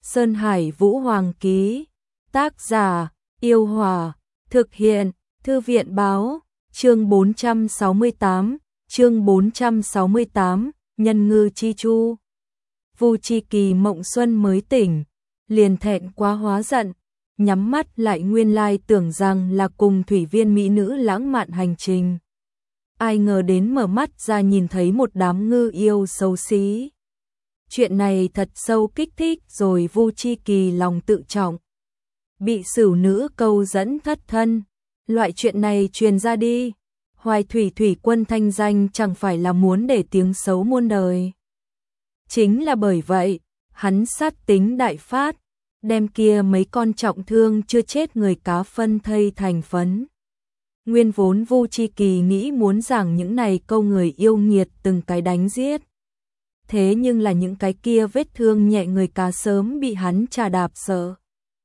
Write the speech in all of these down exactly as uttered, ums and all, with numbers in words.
Sơn Hải Vũ Hoàng ký. Tác giả: Yêu Hòa. Thực hiện: Thư viện báo. Chương bốn trăm sáu mươi tám. Chương bốn trăm sáu mươi tám. Nhân ngư chi chu. Vu Chi Kỳ mộng xuân mới tỉnh, liền thẹn quá hóa giận, nhắm mắt lại nguyên lai tưởng rằng là cùng thủy viên mỹ nữ lãng mạn hành trình. Ai ngờ đến mở mắt ra nhìn thấy một đám ngư yêu xấu xí. Chuyện này thật sâu kích thích rồi Vu Chi Kỳ lòng tự trọng. Bị sửu nữ câu dẫn thất thân, loại chuyện này truyền ra đi, Hoài Thủy thủy quân thanh danh chẳng phải là muốn để tiếng xấu muôn đời. Chính là bởi vậy, hắn sát tính đại phát, đem kia mấy con trọng thương chưa chết người cá phân thây thành phấn. Nguyên vốn Vu Chi Kỳ nghĩ muốn giảng những này câu người yêu nghiệt từng cái đánh giết. Thế nhưng là những cái kia vết thương nhẹ người cá sớm bị hắn trà đạp sợ.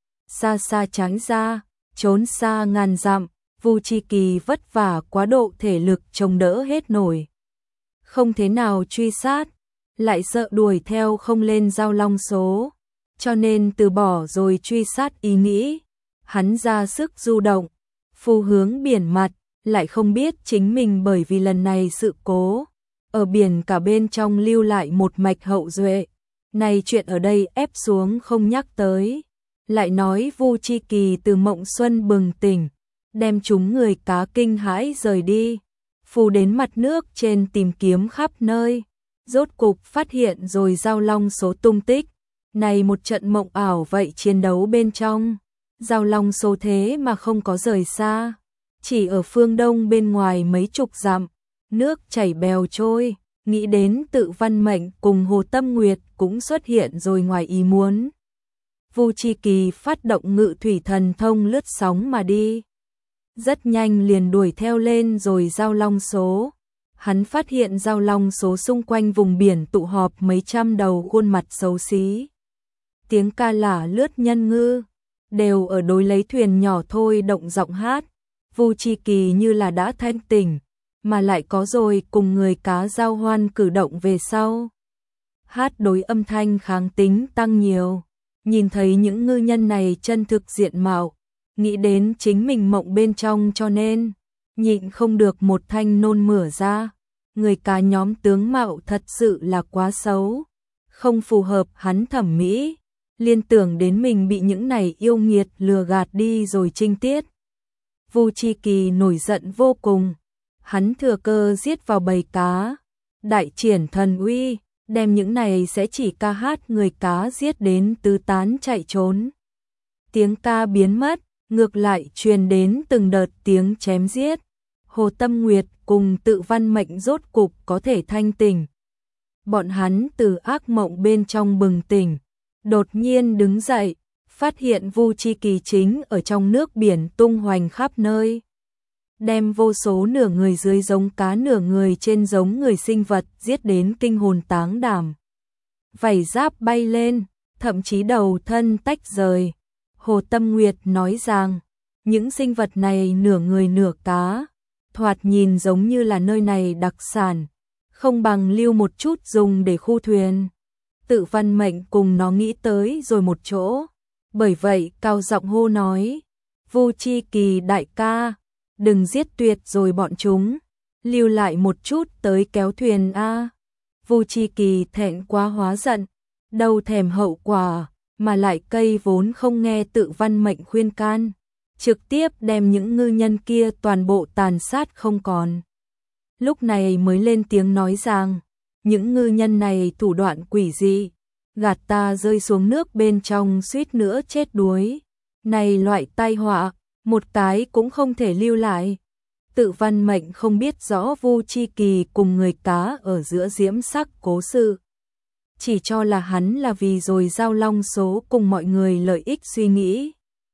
Xa xa tránh ra, trốn xa ngàn dặm, Vu Chi Kỳ vất vả quá độ thể lực chống đỡ hết nổi. Không thế nào truy sát, lại sợ đuổi theo không lên giao long số, cho nên từ bỏ rồi truy sát ý nghĩ. Hắn ra sức du động, phu hướng biển mặt, lại không biết chính mình bởi vì lần này sự cố, ở biển cả bên trong lưu lại một mạch hậu duệ. Này chuyện ở đây ép xuống không nhắc tới, lại nói Vu Chi Kỳ từ mộng xuân bừng tỉnh, đem chúng người cá kinh hãi rời đi, phu đến mặt nước trên tìm kiếm khắp nơi, rốt cục phát hiện rồi giao long số tung tích. Này một trận mộng ảo vậy chiến đấu bên trong, giao long số thế mà không có rời xa, chỉ ở phương đông bên ngoài mấy chục dặm, nước chảy bèo trôi. Nghĩ đến Tự Văn Mệnh cùng Hồ Tâm Nguyệt cũng xuất hiện rồi ngoài ý muốn. Vu Chi Kỳ phát động ngự thủy thần thông lướt sóng mà đi, rất nhanh liền đuổi theo lên rồi giao long số. Hắn phát hiện giao long số xung quanh vùng biển tụ họp mấy trăm đầu khuôn mặt xấu xí. Tiếng ca lả lướt nhân ngư, đều ở đối lấy thuyền nhỏ thôi động giọng hát. Vu Chi Kỳ như là đã thanh tỉnh, mà lại có rồi cùng người cá giao hoan cử động về sau. Hát đối âm thanh kháng tính tăng nhiều, nhìn thấy những ngư nhân này chân thực diện mạo, nghĩ đến chính mình mộng bên trong cho nên, nhịn không được một thanh nôn mửa ra. Người cá nhóm tướng mạo thật sự là quá xấu, không phù hợp hắn thẩm mỹ, liên tưởng đến mình bị những này yêu nghiệt lừa gạt đi rồi trinh tiết. Vu Chi Kỳ nổi giận vô cùng, hắn thừa cơ giết vào bầy cá, đại triển thần uy, đem những này sẽ chỉ ca hát người cá giết đến tứ tán chạy trốn. Tiếng ca biến mất, ngược lại truyền đến từng đợt tiếng chém giết. Hồ Tâm Nguyệt cùng Tự Văn Mệnh rốt cục có thể thanh tỉnh. Bọn hắn từ ác mộng bên trong bừng tỉnh, đột nhiên đứng dậy, phát hiện Vu Chi Kỳ chính ở trong nước biển tung hoành khắp nơi, đem vô số nửa người dưới giống cá nửa người trên giống người sinh vật giết đến kinh hồn táng đảm. Vảy giáp bay lên, thậm chí đầu thân tách rời. Hồ Tâm Nguyệt nói rằng, những sinh vật này nửa người nửa cá, thoạt nhìn giống như là nơi này đặc sản, không bằng lưu một chút dùng để khu thuyền. Tự Văn Mệnh cùng nó nghĩ tới rồi một chỗ, bởi vậy cao giọng hô nói, Vu Chi Kỳ đại ca, đừng giết tuyệt rồi bọn chúng, lưu lại một chút tới kéo thuyền a. Vu Chi Kỳ thẹn quá hóa giận, đâu thèm hậu quả, mà lại cây vốn không nghe Tự Văn Mệnh khuyên can, trực tiếp đem những ngư nhân kia toàn bộ tàn sát không còn. Lúc này mới lên tiếng nói rằng, những ngư nhân này thủ đoạn quỷ dị, gạt ta rơi xuống nước bên trong suýt nữa chết đuối. Này loại tai họa, một cái cũng không thể lưu lại. Tự Văn Mệnh không biết rõ Vu Chi Kỳ cùng người cá ở giữa diễm sắc cố sự, chỉ cho là hắn là vì rồi giao long số cùng mọi người lợi ích suy nghĩ.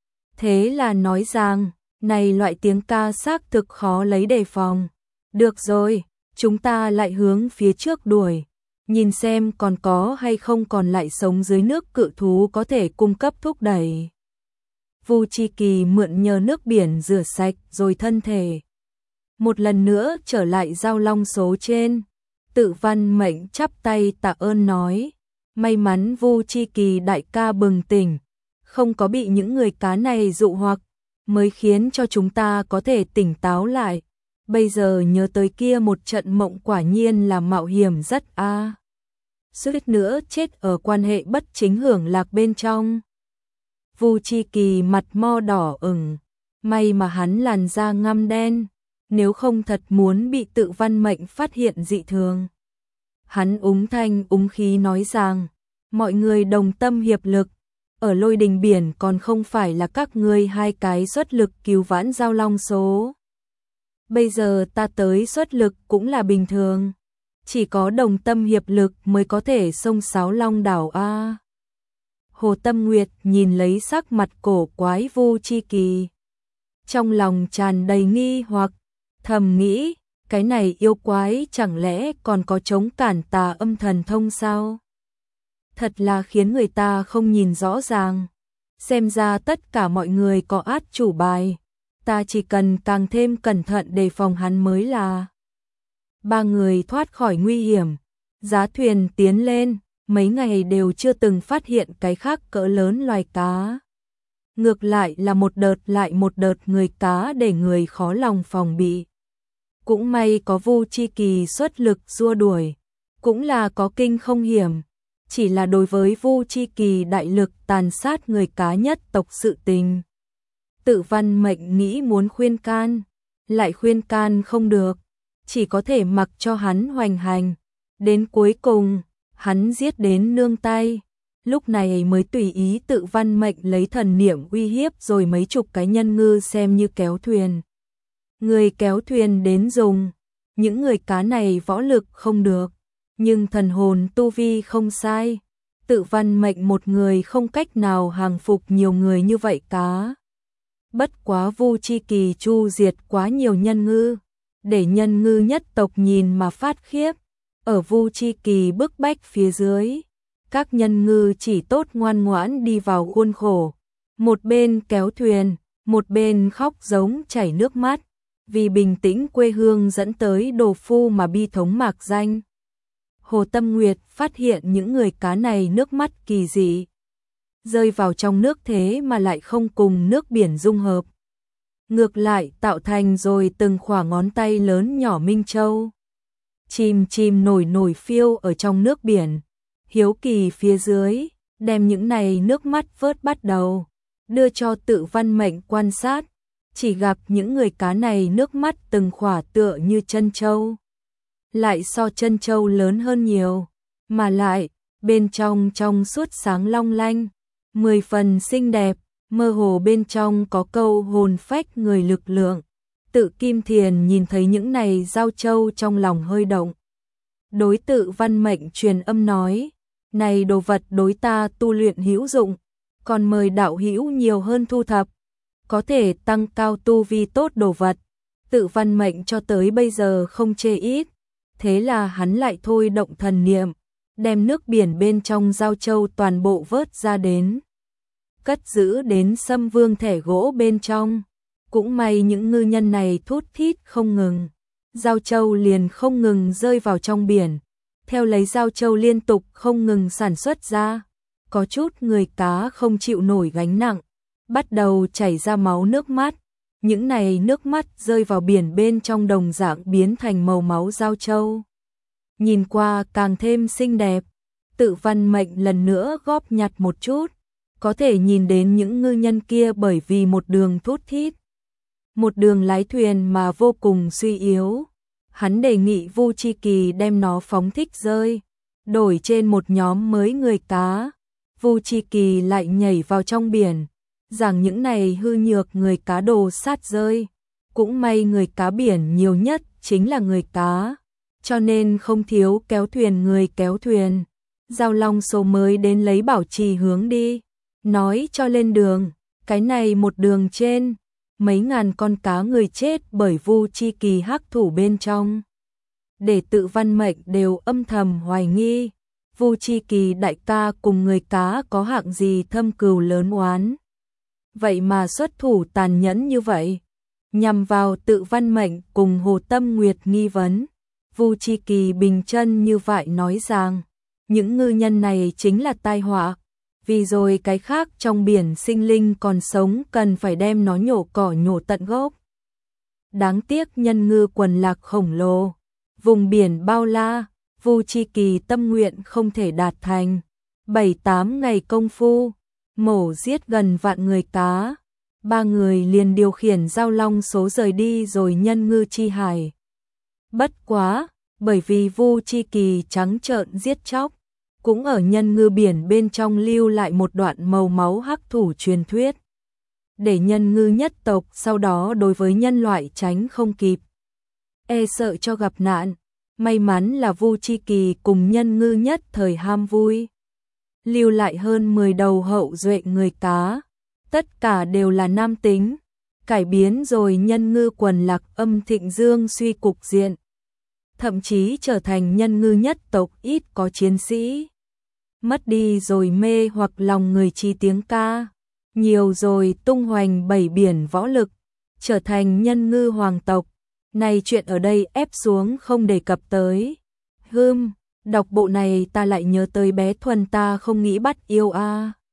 Thế là nói rằng, này loại tiếng ca xác thực khó lấy đề phòng. Được rồi, chúng ta lại hướng phía trước đuổi, nhìn xem còn có hay không còn lại sống dưới nước cự thú có thể cung cấp thúc đẩy. Vu Chi Kỳ mượn nhờ nước biển rửa sạch rồi thân thể, một lần nữa trở lại giao long số trên. Tự Văn Mệnh chắp tay tạ ơn nói, May mắn Vu Chi Kỳ đại ca bừng tỉnh, không có bị những người cá này dụ hoặc, mới khiến cho chúng ta có thể tỉnh táo lại. Bây giờ nhớ tới kia một trận mộng quả nhiên là mạo hiểm rất a. À. Suýt nữa chết ở quan hệ bất chính hưởng lạc bên trong. Vu Chi Kỳ mặt mo đỏ ửng, may mà hắn làn da ngăm đen, nếu không thật muốn bị Tự Văn Mệnh phát hiện dị thường. Hắn úng thanh úng khí nói rằng, mọi người đồng tâm hiệp lực, ở Lôi Đình Biển còn không phải là các ngươi hai cái xuất lực cứu vãn Giao Long số. Bây giờ ta tới xuất lực cũng là bình thường, chỉ có đồng tâm hiệp lực mới có thể xông Sáo Long đảo a. Hồ Tâm Nguyệt nhìn lấy sắc mặt cổ quái Vu Chi Kỳ, trong lòng tràn đầy nghi hoặc, thầm nghĩ, cái này yêu quái chẳng lẽ còn có chống cản tà âm thần thông sao? Thật là khiến người ta không nhìn rõ ràng. Xem ra tất cả mọi người có át chủ bài, ta chỉ cần càng thêm cẩn thận đề phòng hắn mới là. Ba người thoát khỏi nguy hiểm, giá thuyền tiến lên, mấy ngày đều chưa từng phát hiện cái khác cỡ lớn loài cá. Ngược lại là một đợt lại một đợt người cá để người khó lòng phòng bị. Cũng may có Vu Chi Kỳ xuất lực xua đuổi, cũng là có kinh không hiểm, chỉ là đối với Vu Chi Kỳ đại lực tàn sát người cá nhất tộc sự tình. Tự Văn Mệnh nghĩ muốn khuyên can, lại khuyên can không được, chỉ có thể mặc cho hắn hoành hành. Đến cuối cùng, hắn giết đến nương tay, lúc này mới tùy ý Tự Văn Mệnh lấy thần niệm uy hiếp rồi mấy chục cái nhân ngư xem như kéo thuyền. Người kéo thuyền đến dùng, những người cá này võ lực không được, nhưng thần hồn tu vi không sai. Tự Văn Mệnh một người không cách nào hàng phục nhiều người như vậy cá. Bất quá Vu Chi Kỳ chu diệt quá nhiều nhân ngư, để nhân ngư nhất tộc nhìn mà phát khiếp. Ở Vu Chi Kỳ bức bách phía dưới, các nhân ngư chỉ tốt ngoan ngoãn đi vào khuôn khổ, một bên kéo thuyền, một bên khóc giống chảy nước mắt, vì bình tĩnh quê hương dẫn tới đồ phu mà bi thống mạc danh. Hồ Tâm Nguyệt phát hiện những người cá này nước mắt kỳ dị, rơi vào trong nước thế mà lại không cùng nước biển dung hợp, ngược lại tạo thành rồi từng khỏa ngón tay lớn nhỏ minh châu. Chìm chìm nổi nổi phiêu ở trong nước biển, hiếu kỳ phía dưới, đem những này nước mắt vớt bắt đầu, đưa cho Tự Văn Mệnh quan sát, chỉ gặp những người cá này nước mắt từng khỏa tựa như chân châu, lại so chân châu lớn hơn nhiều, mà lại, bên trong trong suốt sáng long lanh, mười phần xinh đẹp, mơ hồ bên trong có câu hồn phách người lực lượng. Tự Kim Thiền nhìn thấy những này giao châu trong lòng hơi động. Đối Tự Văn Mệnh truyền âm nói, này đồ vật đối ta tu luyện hữu dụng, còn mời đạo hữu nhiều hơn thu thập, có thể tăng cao tu vi tốt đồ vật. Tự Văn Mệnh cho tới bây giờ không chê ít, thế là hắn lại thôi động thần niệm, đem nước biển bên trong giao châu toàn bộ vớt ra đến, cất giữ đến Sâm Vương thẻ gỗ bên trong. Cũng may những ngư nhân này thút thít không ngừng, giao châu liền không ngừng rơi vào trong biển, theo lấy giao châu liên tục không ngừng sản xuất ra. Có chút người cá không chịu nổi gánh nặng, bắt đầu chảy ra máu nước mắt, những này nước mắt rơi vào biển bên trong đồng dạng biến thành màu máu giao châu. Nhìn qua càng thêm xinh đẹp. Tự Văn Mệnh lần nữa góp nhặt một chút, có thể nhìn đến những ngư nhân kia bởi vì một đường thút thít, một đường lái thuyền mà vô cùng suy yếu. Hắn đề nghị Vu Chi Kỳ đem nó phóng thích rơi, đổi trên một nhóm mới người cá. Vu Chi Kỳ lại nhảy vào trong biển, rằng những này hư nhược người cá đồ sát rơi. Cũng may người cá biển nhiều nhất chính là người cá, cho nên không thiếu kéo thuyền người kéo thuyền. Giao Long số mới đến lấy bảo trì hướng đi, nói cho lên đường, cái này một đường trên, mấy ngàn con cá người chết bởi Vu Chi Kỳ hắc thủ bên trong. Để Tự Văn Mệnh đều âm thầm hoài nghi, Vu Chi Kỳ đại ca cùng người cá có hạng gì thâm cừu lớn oán. Vậy mà xuất thủ tàn nhẫn như vậy, nhằm vào Tự Văn Mệnh cùng Hồ Tâm Nguyệt nghi vấn. Vu Chi Kỳ bình chân như vậy nói rằng, những ngư nhân này chính là tai họa, vì rồi cái khác trong biển sinh linh còn sống cần phải đem nó nhổ cỏ nhổ tận gốc. Đáng tiếc nhân ngư quần lạc khổng lồ, vùng biển bao la, Vu Chi Kỳ tâm nguyện không thể đạt thành. Bảy tám ngày công phu, mổ giết gần vạn người cá, ba người liền điều khiển giao long số rời đi rồi nhân ngư chi hải. Bất quá, bởi vì Vu Chi Kỳ trắng trợn giết chóc, cũng ở nhân ngư biển bên trong lưu lại một đoạn màu máu hắc thủ truyền thuyết, để nhân ngư nhất tộc sau đó đối với nhân loại tránh không kịp, e sợ cho gặp nạn. May mắn là Vu Chi Kỳ cùng nhân ngư nhất thời ham vui, lưu lại hơn mười đầu hậu duệ người cá, tất cả đều là nam tính, cải biến rồi nhân ngư quần lạc âm thịnh dương suy cục diện, thậm chí trở thành nhân ngư nhất tộc ít có chiến sĩ. Mất đi rồi mê hoặc lòng người chi tiếng ca, nhiều rồi tung hoành bảy biển võ lực, trở thành nhân ngư hoàng tộc. Này chuyện ở đây ép xuống không đề cập tới. Hưm, đọc bộ này ta lại nhớ tới bé Thuần ta không nghĩ bắt yêu a. À.